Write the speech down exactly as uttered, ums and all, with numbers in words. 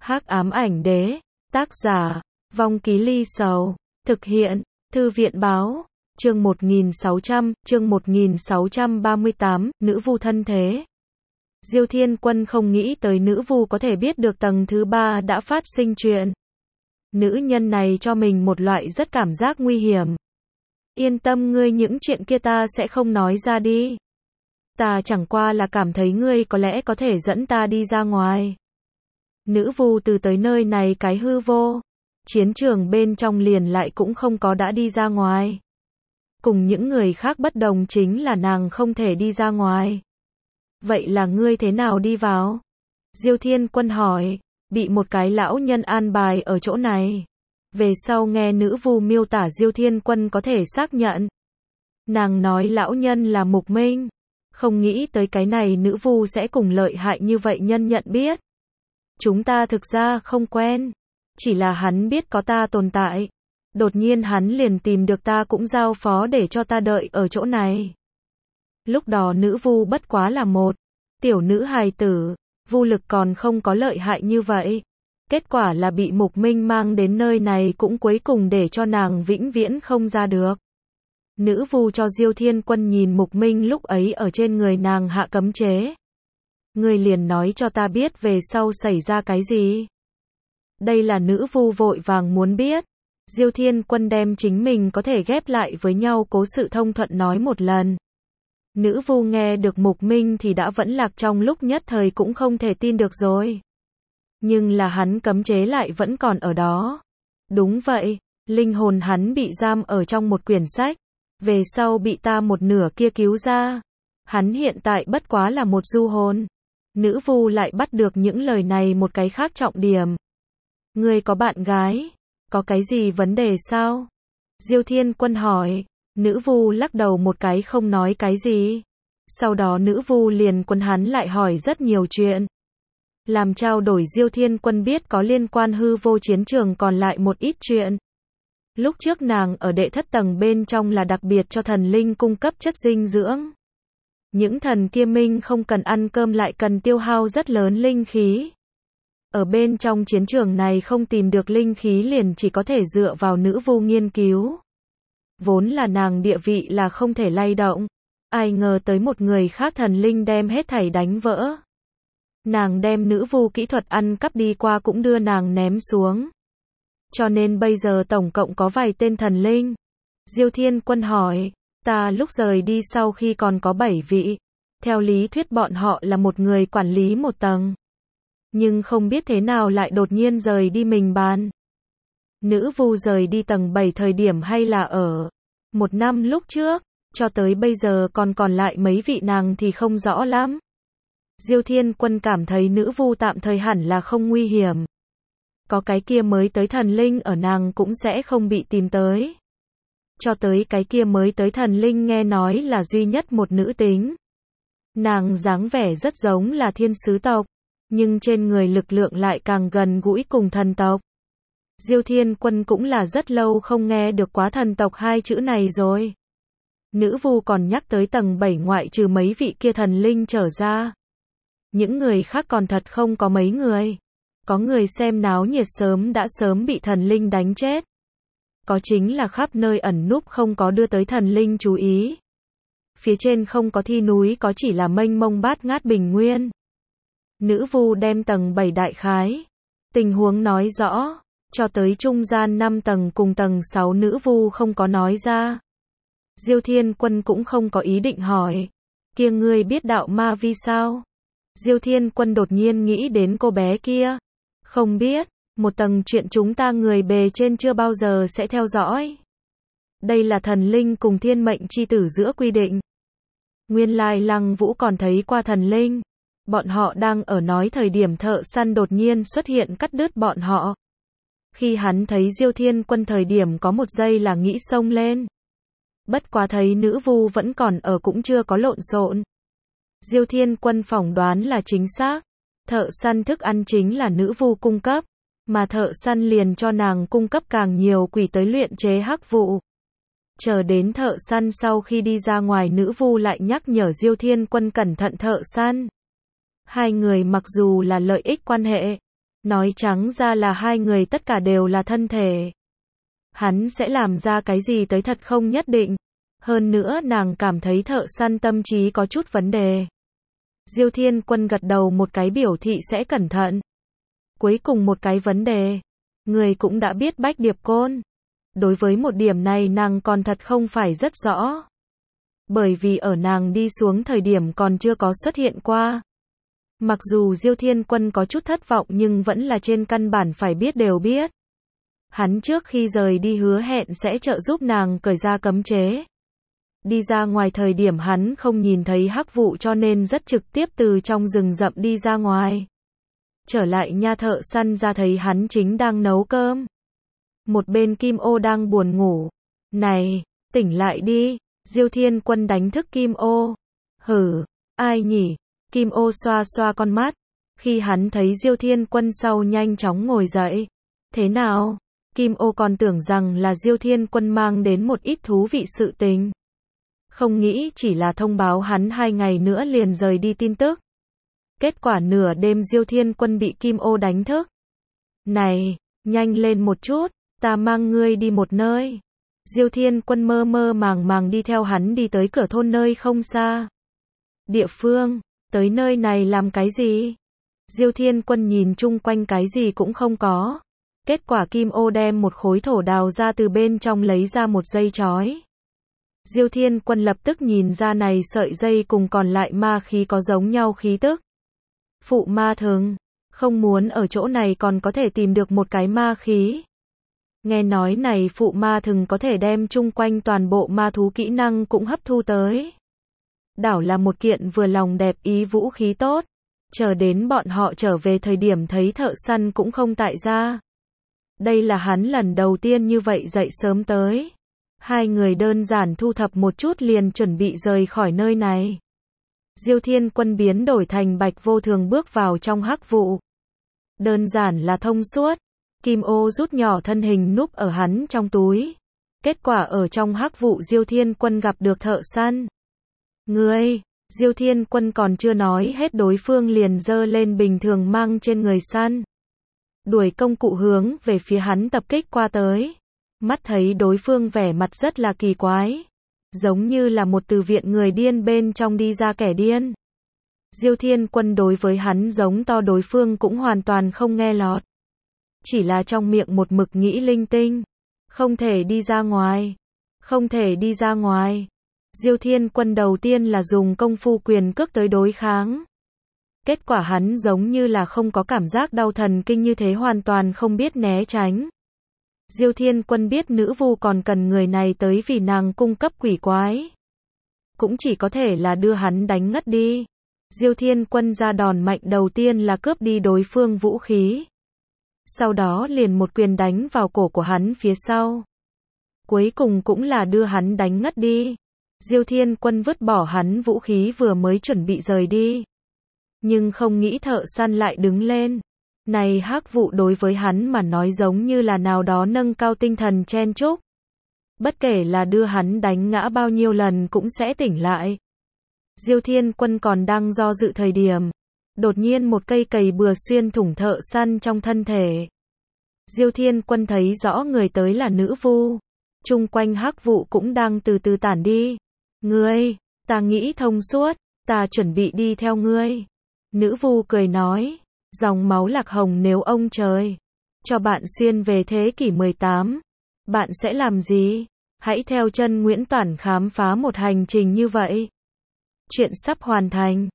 Hắc ám ảnh đế, tác giả, Vong Ký Ly Sầu, thực hiện, Thư viện báo, chương một nghìn sáu trăm, chương một nghìn sáu trăm ba mươi tám, nữ vu thân thế. Diêu Thiên Quân không nghĩ tới nữ vu có thể biết được tầng thứ ba đã phát sinh chuyện. Nữ nhân này cho mình một loại rất cảm giác nguy hiểm. Yên tâm ngươi, những chuyện kia ta sẽ không nói ra đi. Ta chẳng qua là cảm thấy ngươi có lẽ có thể dẫn ta đi ra ngoài. Nữ vu từ tới nơi này cái hư vô. Chiến trường bên trong liền lại cũng không có đã đi ra ngoài. Cùng những người khác bất đồng chính là nàng không thể đi ra ngoài. Vậy là ngươi thế nào đi vào? Diêu Thiên Quân hỏi, bị một cái lão nhân an bài ở chỗ này. Về sau nghe nữ vu miêu tả Diêu Thiên Quân có thể xác nhận. Nàng nói lão nhân là Mục Minh. Không nghĩ tới cái này nữ vu sẽ cùng lợi hại như vậy nhân nhận biết. Chúng ta thực ra không quen. Chỉ là hắn biết có ta tồn tại. Đột nhiên hắn liền tìm được ta cũng giao phó để cho ta đợi ở chỗ này. Lúc đó nữ vu bất quá là một tiểu nữ hài tử, vu lực còn không có lợi hại như vậy. Kết quả là bị Mục Minh mang đến nơi này cũng cuối cùng để cho nàng vĩnh viễn không ra được. Nữ vu cho Diêu Thiên Quân nhìn Mục Minh lúc ấy ở trên người nàng hạ cấm chế. Ngươi liền nói cho ta biết về sau xảy ra cái gì. Đây là nữ vu vội vàng muốn biết. Diêu Thiên Quân đem chính mình có thể ghép lại với nhau cố sự thông thuận nói một lần. Nữ vu nghe được Mục Minh thì đã vẫn lạc, trong lúc nhất thời cũng không thể tin được rồi. Nhưng là hắn cấm chế lại vẫn còn ở đó. Đúng vậy, linh hồn hắn bị giam ở trong một quyển sách. Về sau bị ta một nửa kia cứu ra. Hắn hiện tại bất quá là một du hồn. Nữ vu lại bắt được những lời này một cái khác trọng điểm. Ngươi có bạn gái? Có cái gì vấn đề sao? Diêu Thiên Quân hỏi. Nữ vu lắc đầu một cái không nói cái gì. Sau đó nữ vu liền quân hắn lại hỏi rất nhiều chuyện. Làm trao đổi Diêu Thiên Quân biết có liên quan hư vô chiến trường còn lại một ít chuyện. Lúc trước nàng ở đệ thất tầng bên trong là đặc biệt cho thần linh cung cấp chất dinh dưỡng. Những thần kia minh không cần ăn cơm lại cần tiêu hao rất lớn linh khí. Ở bên trong chiến trường này không tìm được linh khí liền chỉ có thể dựa vào nữ vu nghiên cứu. Vốn là nàng địa vị là không thể lay động. Ai ngờ tới một người khác thần linh đem hết thảy đánh vỡ. Nàng đem nữ vu kỹ thuật ăn cắp đi qua cũng đưa nàng ném xuống. Cho nên bây giờ tổng cộng có vài tên thần linh. Diêu Thiên Quân hỏi, ta lúc rời đi sau khi còn có bảy vị. Theo lý thuyết bọn họ là một người quản lý một tầng. Nhưng không biết thế nào lại đột nhiên rời đi mình bàn. Nữ vu rời đi tầng bảy thời điểm hay là ở một năm lúc trước, cho tới bây giờ còn còn lại mấy vị nàng thì không rõ lắm. Diêu Thiên Quân cảm thấy nữ vu tạm thời hẳn là không nguy hiểm. Có cái kia mới tới thần linh ở nàng cũng sẽ không bị tìm tới. Cho tới cái kia mới tới thần linh nghe nói là duy nhất một nữ tính. Nàng dáng vẻ rất giống là thiên sứ tộc, nhưng trên người lực lượng lại càng gần gũi cùng thần tộc. Diêu Thiên Quân cũng là rất lâu không nghe được quá thần tộc hai chữ này rồi. Nữ vu còn nhắc tới tầng bảy ngoại trừ mấy vị kia thần linh trở ra. Những người khác còn thật không có mấy người. Có người xem náo nhiệt sớm đã sớm bị thần linh đánh chết. Có chính là khắp nơi ẩn núp không có đưa tới thần linh chú ý. Phía trên không có thi núi, có chỉ là mênh mông bát ngát bình nguyên. Nữ vu đem tầng bảy đại khái tình huống nói rõ, cho tới trung gian năm tầng cùng tầng sáu nữ vu không có nói ra. Diêu Thiên Quân cũng không có ý định hỏi, kia ngươi biết đạo ma vi sao? Diêu Thiên Quân đột nhiên nghĩ đến cô bé kia. Không biết, một tầng chuyện chúng ta người bề trên chưa bao giờ sẽ theo dõi. Đây là thần linh cùng thiên mệnh chi tử giữa quy định. Nguyên lai Lăng Vũ còn thấy qua thần linh. Bọn họ đang ở nói thời điểm thợ săn đột nhiên xuất hiện cắt đứt bọn họ. Khi hắn thấy Diêu Thiên Quân thời điểm có một giây là nghĩ xông lên. Bất quá thấy nữ vu vẫn còn ở cũng chưa có lộn xộn. Diêu Thiên Quân phỏng đoán là chính xác. Thợ săn thức ăn chính là nữ vu cung cấp. Mà thợ săn liền cho nàng cung cấp càng nhiều quỷ tới luyện chế hắc vụ. Chờ đến thợ săn sau khi đi ra ngoài nữ vu lại nhắc nhở Diêu Thiên Quân cẩn thận thợ săn. Hai người mặc dù là lợi ích quan hệ, Nói trắng ra là hai người tất cả đều là thân thể. Hắn sẽ làm ra cái gì tới thật không nhất định. Hơn nữa nàng cảm thấy thợ săn tâm trí có chút vấn đề. Diêu Thiên Quân gật đầu một cái biểu thị sẽ cẩn thận. Cuối cùng một cái vấn đề. Người cũng đã biết Bách Điệp Côn. Đối với một điểm này nàng còn thật không phải rất rõ. Bởi vì ở nàng đi xuống thời điểm còn chưa có xuất hiện qua. Mặc dù Diêu Thiên Quân có chút thất vọng nhưng vẫn là trên căn bản phải biết đều biết. Hắn trước khi rời đi hứa hẹn sẽ trợ giúp nàng cởi ra cấm chế. Đi ra ngoài thời điểm hắn không nhìn thấy hắc vụ cho nên rất trực tiếp từ trong rừng rậm đi ra ngoài. Trở lại nha thợ săn ra thấy hắn chính đang nấu cơm. Một bên Kim Ô đang buồn ngủ. Này, tỉnh lại đi. Diêu Thiên Quân đánh thức Kim Ô. Hử, ai nhỉ? Kim Ô xoa xoa con mắt. Khi hắn thấy Diêu Thiên Quân sau nhanh chóng ngồi dậy. Thế nào? Kim Ô còn tưởng rằng là Diêu Thiên Quân mang đến một ít thú vị sự tình. Không nghĩ chỉ là thông báo hắn hai ngày nữa liền rời đi tin tức. Kết quả nửa đêm Diêu Thiên Quân bị Kim Ô đánh thức. Này, nhanh lên một chút, ta mang ngươi đi một nơi. Diêu Thiên Quân mơ mơ màng màng đi theo hắn đi tới cửa thôn nơi không xa. Địa phương, tới nơi này làm cái gì? Diêu Thiên Quân nhìn chung quanh cái gì cũng không có. Kết quả Kim Ô đem một khối thổ đào ra từ bên trong lấy ra một dây chói. Diêu Thiên Quân lập tức nhìn ra này sợi dây cùng còn lại ma khí có giống nhau khí tức. Phụ ma thường, không muốn ở chỗ này còn có thể tìm được một cái ma khí. Nghe nói này phụ ma thường có thể đem chung quanh toàn bộ ma thú kỹ năng cũng hấp thu tới. Đảo là một kiện vừa lòng đẹp ý vũ khí tốt. Chờ đến bọn họ trở về thời điểm thấy thợ săn cũng không tại gia. Đây là hắn lần đầu tiên như vậy dậy sớm tới. Hai người đơn giản thu thập một chút liền chuẩn bị rời khỏi nơi này. Diêu Thiên Quân biến đổi thành Bạch Vô Thường bước vào trong hắc vụ. Đơn giản là thông suốt. Kim Ô rút nhỏ thân hình núp ở hắn trong túi. Kết quả ở trong hắc vụ Diêu Thiên Quân gặp được thợ săn. Ngươi, Diêu Thiên Quân còn chưa nói hết đối phương liền giơ lên bình thường mang trên người săn. Đuổi công cụ hướng về phía hắn tập kích qua tới. Mắt thấy đối phương vẻ mặt rất là kỳ quái. Giống như là một từ viện người điên bên trong đi ra kẻ điên. Diêu Thiên Quân đối với hắn giống to đối phương cũng hoàn toàn không nghe lọt. Chỉ là trong miệng một mực nghĩ linh tinh. Không thể đi ra ngoài. Không thể đi ra ngoài. Diêu Thiên Quân đầu tiên là dùng công phu quyền cước tới đối kháng. Kết quả hắn giống như là không có cảm giác đau thần kinh như thế hoàn toàn không biết né tránh. Diêu Thiên Quân biết nữ vu còn cần người này tới vì nàng cung cấp quỷ quái. Cũng chỉ có thể là đưa hắn đánh ngất đi. Diêu Thiên Quân ra đòn mạnh đầu tiên là cướp đi đối phương vũ khí. Sau đó liền một quyền đánh vào cổ của hắn phía sau. Cuối cùng cũng là đưa hắn đánh ngất đi. Diêu Thiên Quân vứt bỏ hắn vũ khí vừa mới chuẩn bị rời đi. Nhưng không nghĩ thợ săn lại đứng lên. Này hắc vụ đối với hắn mà nói giống như là nào đó nâng cao tinh thần chen chúc. Bất kể là đưa hắn đánh ngã bao nhiêu lần cũng sẽ tỉnh lại. Diêu Thiên Quân còn đang do dự thời điểm. Đột nhiên một cây cày bừa xuyên thủng thợ săn trong thân thể. Diêu Thiên Quân thấy rõ người tới là nữ vu. Chung quanh hắc vụ cũng đang từ từ tản đi. Ngươi, ta nghĩ thông suốt, ta chuẩn bị đi theo ngươi. Nữ vu cười nói. Dòng máu lạc hồng nếu ông trời cho bạn xuyên về thế kỷ mười tám, bạn sẽ làm gì? Hãy theo chân Nguyễn Toản khám phá một hành trình như vậy. Chuyện sắp hoàn thành.